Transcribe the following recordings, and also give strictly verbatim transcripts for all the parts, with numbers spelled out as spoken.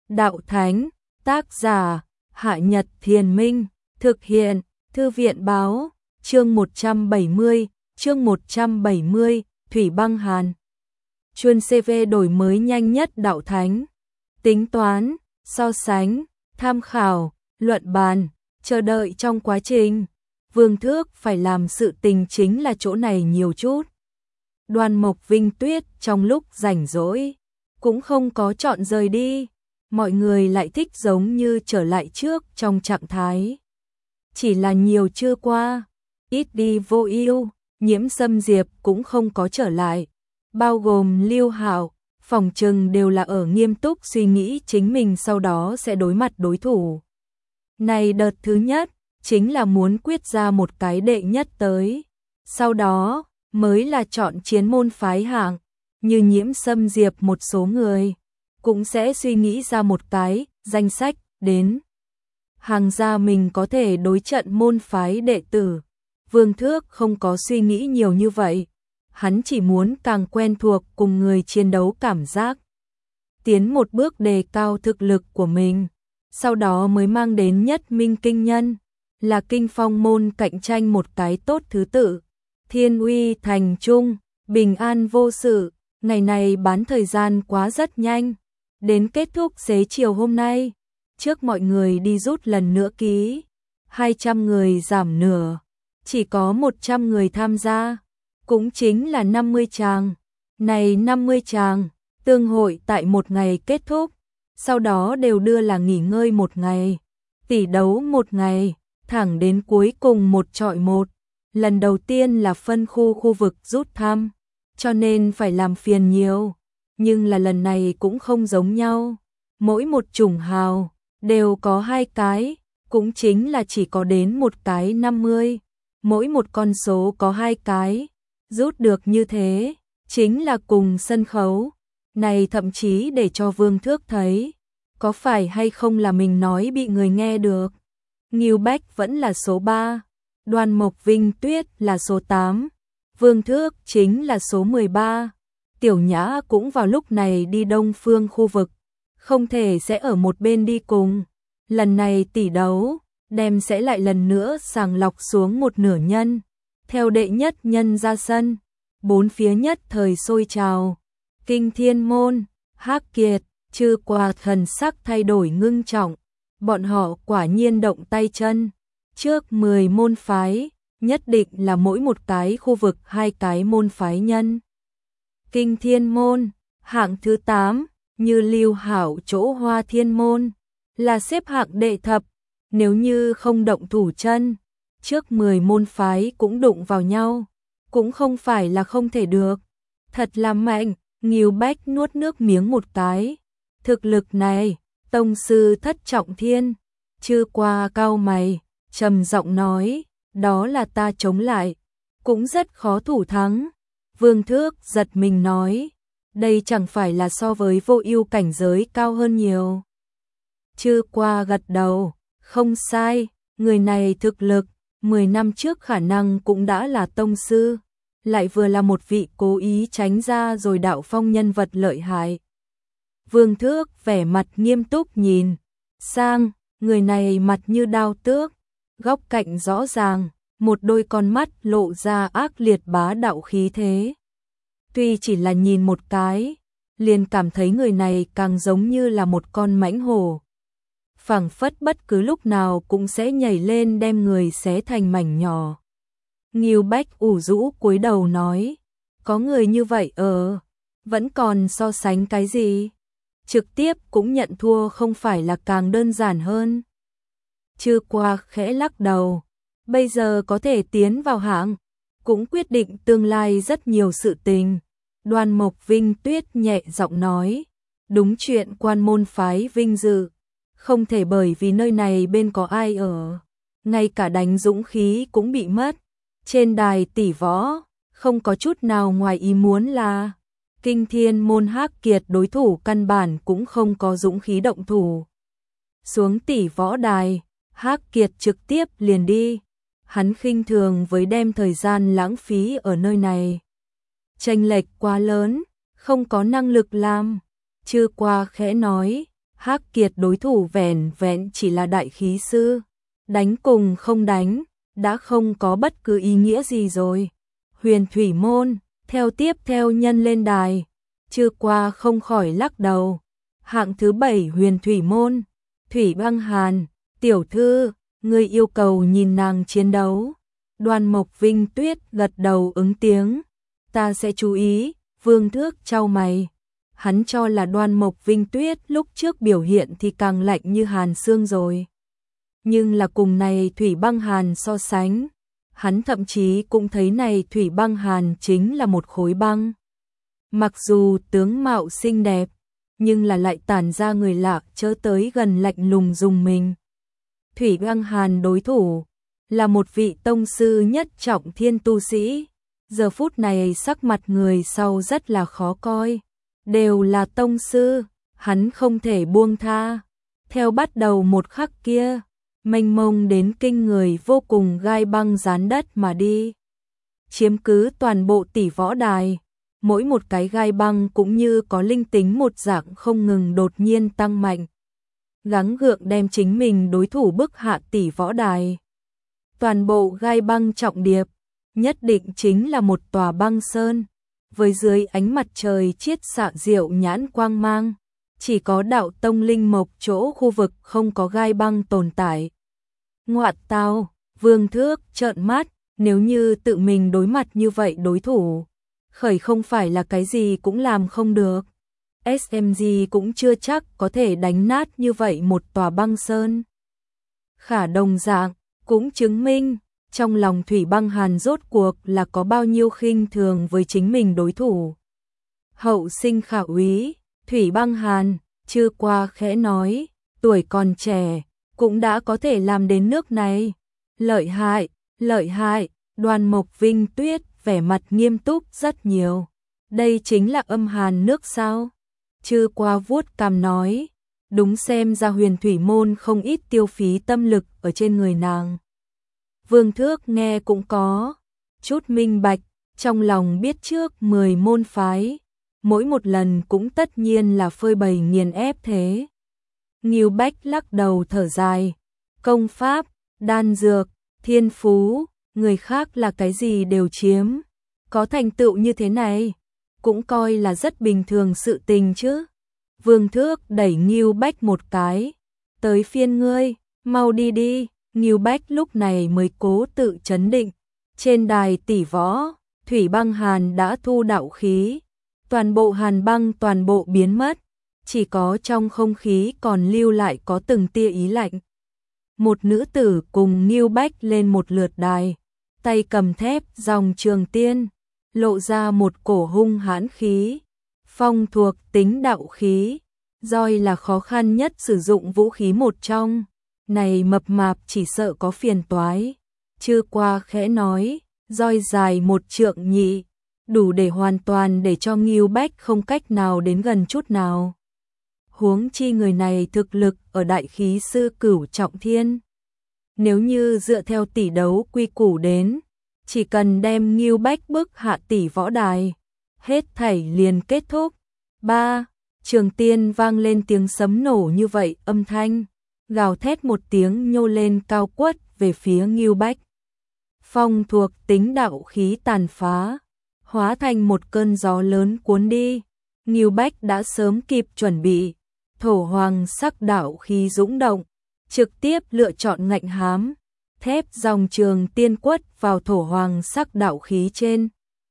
đạo thánh, tác giả, Hạ Nhật Thiền Minh, thực hiện, Thư viện báo, chương một trăm bảy mươi, chương một trăm bảy mươi, Thủy Băng Hàn. Chuyên xê vê đổi mới nhanh nhất đạo thánh, tính toán, so sánh, tham khảo, luận bàn, chờ đợi trong quá trình. Vương Thước phải làm sự tình chính là chỗ này nhiều chút. Đoan Mộc Vinh Tuyết trong lúc rảnh rỗi cũng không có chọn rời đi, mọi người lại thích giống như trở lại trước trong trạng thái. Chỉ là nhiều chưa qua, ít đi vô ưu, Nhiễm Sâm Diệp cũng không có trở lại, bao gồm Lưu Hạo, phòng trừng đều là ở nghiêm túc suy nghĩ chính mình sau đó sẽ đối mặt đối thủ. Này đợt thứ nhất, chính là muốn quyết ra một cái đệ nhất tới, sau đó mới là chọn chiến môn phái hạng, như Nhiễm Sâm Diệp một số người cũng sẽ suy nghĩ ra một cái danh sách đến. Hàng gia mình có thể đối trận môn phái đệ tử. Vương Thước không có suy nghĩ nhiều như vậy, hắn chỉ muốn càng quen thuộc cùng người chiến đấu cảm giác, tiến một bước đề cao thực lực của mình, sau đó mới mang đến Nhất Minh Kinh Nhân, là Kinh Phong môn cạnh tranh một cái tốt thứ tự. Thiên uy thành trung, bình an vô sự, ngày này bán thời gian quá rất nhanh, đến kết thúc xế chiều hôm nay, trước mọi người đi rút lần nữa ký, hai trăm người giảm nửa, chỉ có một trăm người tham gia, cũng chính là năm mươi tràng. Này năm mươi tràng, tương hội tại một ngày kết thúc, sau đó đều đưa là nghỉ ngơi một ngày, tỷ đấu một ngày, thẳng đến cuối cùng một chọi một. Lần đầu tiên là phân khu khu vực rút thăm, cho nên phải làm phiền nhiều, nhưng là lần này cũng không giống nhau. Mỗi một chủng hào đều có hai cái, cũng chính là chỉ có đến một cái năm mươi, mỗi một con số có hai cái, rút được như thế, chính là cùng sân khấu. Này thậm chí để cho Vương Thước thấy, có phải hay không là mình nói bị người nghe được. Ngưu Bách vẫn là số ba. Đoan Mộc Vinh Tuyết là số tám, Vương Thước chính là số mười ba. Tiểu Nhã cũng vào lúc này đi đông phương khu vực, không thể sẽ ở một bên đi cùng. Lần này tỷ đấu, đem sẽ lại lần nữa sàng lọc xuống một nửa nhân, theo đệ nhất nhân ra sân, bốn phía nhất thời sôi trào. Kinh Thiên Môn, Hắc Kiệt, Trư Qua thần sắc thay đổi ngưng trọng, bọn họ quả nhiên động tay chân. Trước mười môn phái, nhất định là mỗi một cái khu vực hai cái môn phái nhân. Kinh Thiên Môn, hạng thứ tám, như Lưu Hạo chỗ Hoa Thiên Môn, là xếp hạng đệ thập, nếu như không động thủ chân, trước mười môn phái cũng đụng vào nhau, cũng không phải là không thể được. Thật là mạnh, Ngưu Bách nuốt nước miếng một cái. Thực lực này, tông sư thất trọng thiên. Trư Qua cau mày, trầm giọng nói, đó là ta chống lại, cũng rất khó thủ thắng. Vương Thước giật mình nói, đây chẳng phải là so với Vô Ưu cảnh giới cao hơn nhiều. Trư Qua gật đầu, không sai, người này thực lực, mười năm trước khả năng cũng đã là tông sư, lại vừa là một vị cố ý tránh ra rồi đạo phong nhân vật lợi hại. Vương Thước vẻ mặt nghiêm túc nhìn sang, người này mặt như đao tước, góc cạnh rõ ràng, một đôi con mắt lộ ra ác liệt bá đạo khí thế. Tuy chỉ là nhìn một cái, liền cảm thấy người này càng giống như là một con mãnh hổ, phảng phất bất cứ lúc nào cũng sẽ nhảy lên đem người xé thành mảnh nhỏ. Ngưu Bách ủ rũ cúi đầu nói, có người như vậy ờ, vẫn còn so sánh cái gì? Trực tiếp cũng nhận thua không phải là càng đơn giản hơn. Trư Qua khẽ lắc đầu, bây giờ có thể tiến vào hạng, cũng quyết định tương lai rất nhiều sự tình. Đoan Mộc Vinh Tuyết nhẹ giọng nói, đúng chuyện quan môn phái vinh dự, không thể bởi vì nơi này bên có ai ở, ngay cả đánh dũng khí cũng bị mất. Trên đài tỷ võ, không có chút nào ngoài ý muốn là Kinh Thiên Môn Hắc Kiệt đối thủ căn bản cũng không có dũng khí động thủ. Xuống tỷ võ đài, Hắc Kiệt trực tiếp liền đi, hắn khinh thường với đem thời gian lãng phí ở nơi này. Chênh lệch quá lớn, không có năng lực làm. Trư Qua khẽ nói, Hắc Kiệt đối thủ vẻn vẹn chỉ là đại khí sư, đánh cùng không đánh, đã không có bất cứ ý nghĩa gì rồi. Huyền Thủy Môn, theo tiếp theo nhân lên đài, chưa qua không khỏi lắc đầu. Hạng thứ bảy Huyền Thủy Môn, Thủy Băng Hàn, tiểu thư, người yêu cầu nhìn nàng chiến đấu. Đoan Mộc Vinh Tuyết gật đầu ứng tiếng, ta sẽ chú ý. Vương Thước chau mày, hắn cho là Đoan Mộc Vinh Tuyết lúc trước biểu hiện thì càng lạnh như hàn xương rồi. Nhưng là cùng này Thủy Băng Hàn so sánh, hắn thậm chí cũng thấy này Thủy Băng Hàn chính là một khối băng. Mặc dù tướng mạo xinh đẹp, nhưng là lại tản ra người lạ chớ tới gần lạnh lùng dùng mình. Thủy Băng Hàn đối thủ là một vị tông sư nhất trọng thiên tu sĩ. Giờ phút này sắc mặt người sau rất là khó coi. Đều là tông sư, hắn không thể buông tha. Theo bắt đầu một khắc kia, mênh mông đến kinh người vô cùng gai băng dán đất mà đi. Chiếm cứ toàn bộ tỷ võ đài, mỗi một cái gai băng cũng như có linh tính một dạng không ngừng đột nhiên tăng mạnh. Gắng gượng đem chính mình đối thủ bức hạ tỷ võ đài. Toàn bộ gai băng trọng điệp, nhất định chính là một tòa băng sơn, với dưới ánh mặt trời chiết xạ diệu nhãn quang mang, chỉ có đạo tông linh mộc chỗ khu vực không có gai băng tồn tại. Ngoạn tao, Vương Thước trợn mắt, nếu như tự mình đối mặt như vậy đối thủ, khởi không phải là cái gì cũng làm không được. ét em giê cũng chưa chắc có thể đánh nát như vậy một tòa băng sơn. Khả đồng dạng, cũng chứng minh, trong lòng Thủy Băng Hàn rốt cuộc là có bao nhiêu khinh thường với chính mình đối thủ. Hậu sinh khả úy, Thủy Băng Hàn, chưa qua khẽ nói, tuổi còn trẻ, cũng đã có thể làm đến nước này. Lợi hại, lợi hại, Đoan Mộc Vinh Tuyết vẻ mặt nghiêm túc rất nhiều. Đây chính là âm hàn nước sao? Chưa qua vuốt cằm nói, đúng xem ra Huyền Thủy Môn không ít tiêu phí tâm lực ở trên người nàng. Vương Thước nghe cũng có chút minh bạch, trong lòng biết trước mười môn phái, mỗi một lần cũng tất nhiên là phơi bày nghiền ép thế. Ngưu Bách lắc đầu thở dài, công pháp, đan dược, thiên phú, người khác là cái gì đều chiếm, có thành tựu như thế này, cũng coi là rất bình thường sự tình chứ. Vương Thước đẩy Ngưu Bách một cái, tới phiên ngươi, mau đi đi. Ngưu Bách lúc này mới cố tự trấn định. Trên đài tỷ võ, Thủy Băng Hàn đã thu đạo khí, toàn bộ hàn băng toàn bộ biến mất, chỉ có trong không khí còn lưu lại có từng tia ý lạnh. Một nữ tử cùng Ngưu Bách lên một lượt đài, tay cầm thép dòng trường tiên, lộ ra một cổ hung hãn khí. Phong thuộc tính đạo khí, roi là khó khăn nhất sử dụng vũ khí một trong. Này mập mạp chỉ sợ có phiền toái. Chưa qua khẽ nói, roi dài một trượng nhị, đủ để hoàn toàn để cho Ngưu Bách không cách nào đến gần chút nào. Huống chi người này thực lực ở đại khí sư cửu trọng thiên. Nếu như dựa theo tỷ đấu quy củ đến, chỉ cần đem Ngưu Bách bức hạ tỷ võ đài, hết thảy liền kết thúc. Ba, trường tiên vang lên tiếng sấm nổ như vậy âm thanh, gào thét một tiếng nhô lên cao quất về phía Ngưu Bách. Phong thuộc tính đạo khí tàn phá, hóa thành một cơn gió lớn cuốn đi. Ngưu Bách đã sớm kịp chuẩn bị, thổ hoàng sắc đạo khí dũng động, trực tiếp lựa chọn ngạnh hám, thép dòng trường tiên quất vào thổ hoàng sắc đạo khí trên.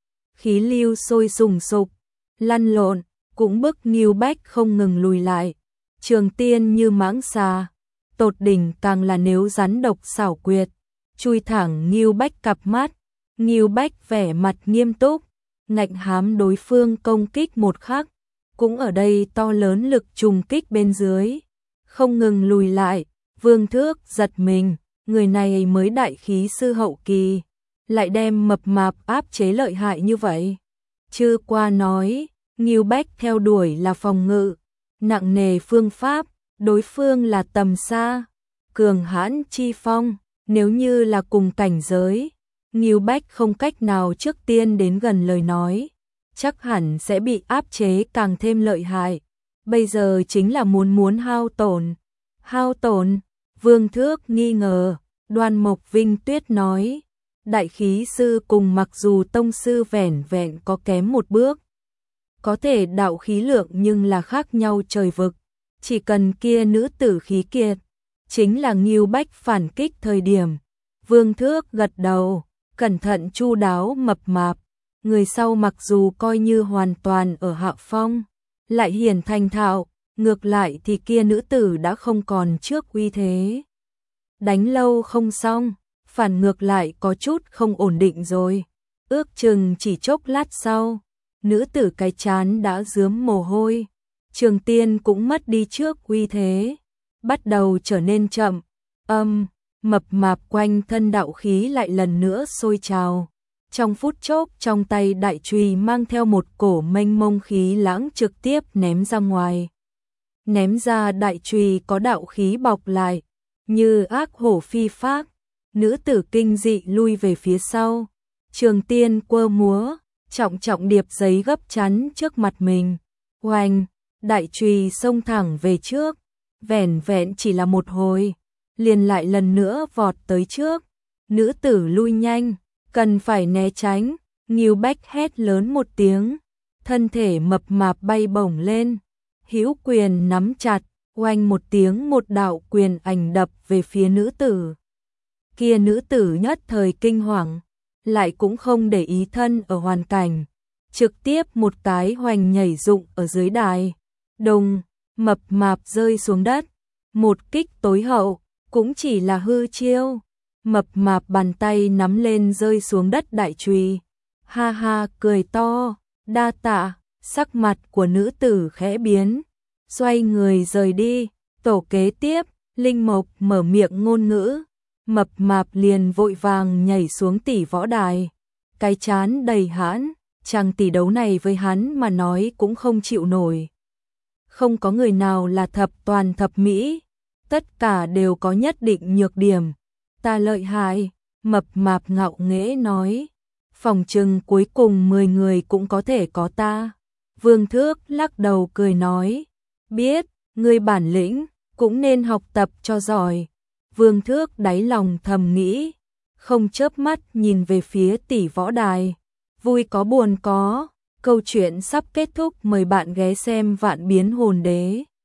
Khí lưu sôi sùng sục, lăn lộn, cũng bức Ngưu Bách không ngừng lùi lại. Trường tiên như mãng xà, tột đỉnh càng là nếu rắn độc xảo quyệt, chui thẳng Ngưu Bách cặp mắt. Ngưu Bách vẻ mặt nghiêm túc, ngạnh hám đối phương công kích một khắc, cũng ở đây to lớn lực trùng kích bên dưới, không ngừng lùi lại. Vương Thước giật mình, người này mới đại khí sư hậu kỳ, lại đem mập mạp áp chế lợi hại như vậy. Chưa qua nói, Ngưu Bách theo đuổi là phòng ngự, nặng nề phương pháp, đối phương là tầm xa, cường hãn chi phong, nếu như là cùng cảnh giới, Ngưu Bách không cách nào trước tiên đến gần lời nói, chắc hẳn sẽ bị áp chế càng thêm lợi hại. bây giờ chính là muốn muốn hao tổn. Hao tổn, Vương Thước nghi ngờ, Đoan Mộc Vinh Tuyết nói, đại khí sư cùng mặc dù tông sư vẻn vẹn có kém một bước, có thể đạo khí lượng nhưng là khác nhau trời vực, chỉ cần kia nữ tử khí kiệt, chính là Ngưu Bách phản kích thời điểm. Vương Thước gật đầu, cẩn thận chu đáo mập mạp, người sau mặc dù coi như hoàn toàn ở hạ phong, lại hiển thành thạo, ngược lại thì kia nữ tử đã không còn trước uy thế. Đánh lâu không xong, phản ngược lại có chút không ổn định rồi, ước chừng chỉ chốc lát sau, nữ tử cái chán đã rướm mồ hôi, Trường Tiên cũng mất đi trước uy thế, bắt đầu trở nên chậm, âm, mập mạp quanh thân đạo khí lại lần nữa sôi trào. Trong phút chốc trong tay đại chùy mang theo một cổ mênh mông khí lãng trực tiếp ném ra ngoài. Ném ra đại chùy có đạo khí bọc lại, như ác hổ phi phác, nữ tử kinh dị lui về phía sau. Trường Tiên quơ múa, trọng trọng điệp giấy gấp chắn trước mặt mình. Oanh, đại chùy xông thẳng về trước, vẻn vẹn chỉ là một hồi, liền lại lần nữa vọt tới trước. Nữ tử lui nhanh, cần phải né tránh, Ngưu Bách hét lớn một tiếng, thân thể mập mạp bay bổng lên, hữu quyền nắm chặt, oanh một tiếng một đạo quyền ảnh đập về phía nữ tử. Kia nữ tử nhất thời kinh hoàng, lại cũng không để ý thân ở hoàn cảnh, trực tiếp một cái hoành nhảy dụng ở dưới đài, đùng, mập mạp rơi xuống đất, một kích tối hậu, cũng chỉ là hư chiêu. Mập mạp bàn tay nắm lên rơi xuống đất đại chùy, ha ha cười to, đa tạ, sắc mặt của nữ tử khẽ biến, xoay người rời đi. Tổ kế tiếp, Linh Mộc mở miệng ngôn ngữ, mập mạp liền vội vàng nhảy xuống tỷ võ đài, cái chán đầy hãn, chàng tỷ đấu này với hắn mà nói cũng không chịu nổi. Không có người nào là thập toàn thập mỹ, tất cả đều có nhất định nhược điểm. Ta lợi hại, mập mạp ngạo nghễ nói, phòng trừng cuối cùng mười người cũng có thể có ta. Vương Thước lắc đầu cười nói, biết, ngươi bản lĩnh, cũng nên học tập cho giỏi. Vương Thước đáy lòng thầm nghĩ, không chớp mắt nhìn về phía tỷ võ đài, vui có buồn có, câu chuyện sắp kết thúc, mời bạn ghé xem Vạn Biến Hồn Đế.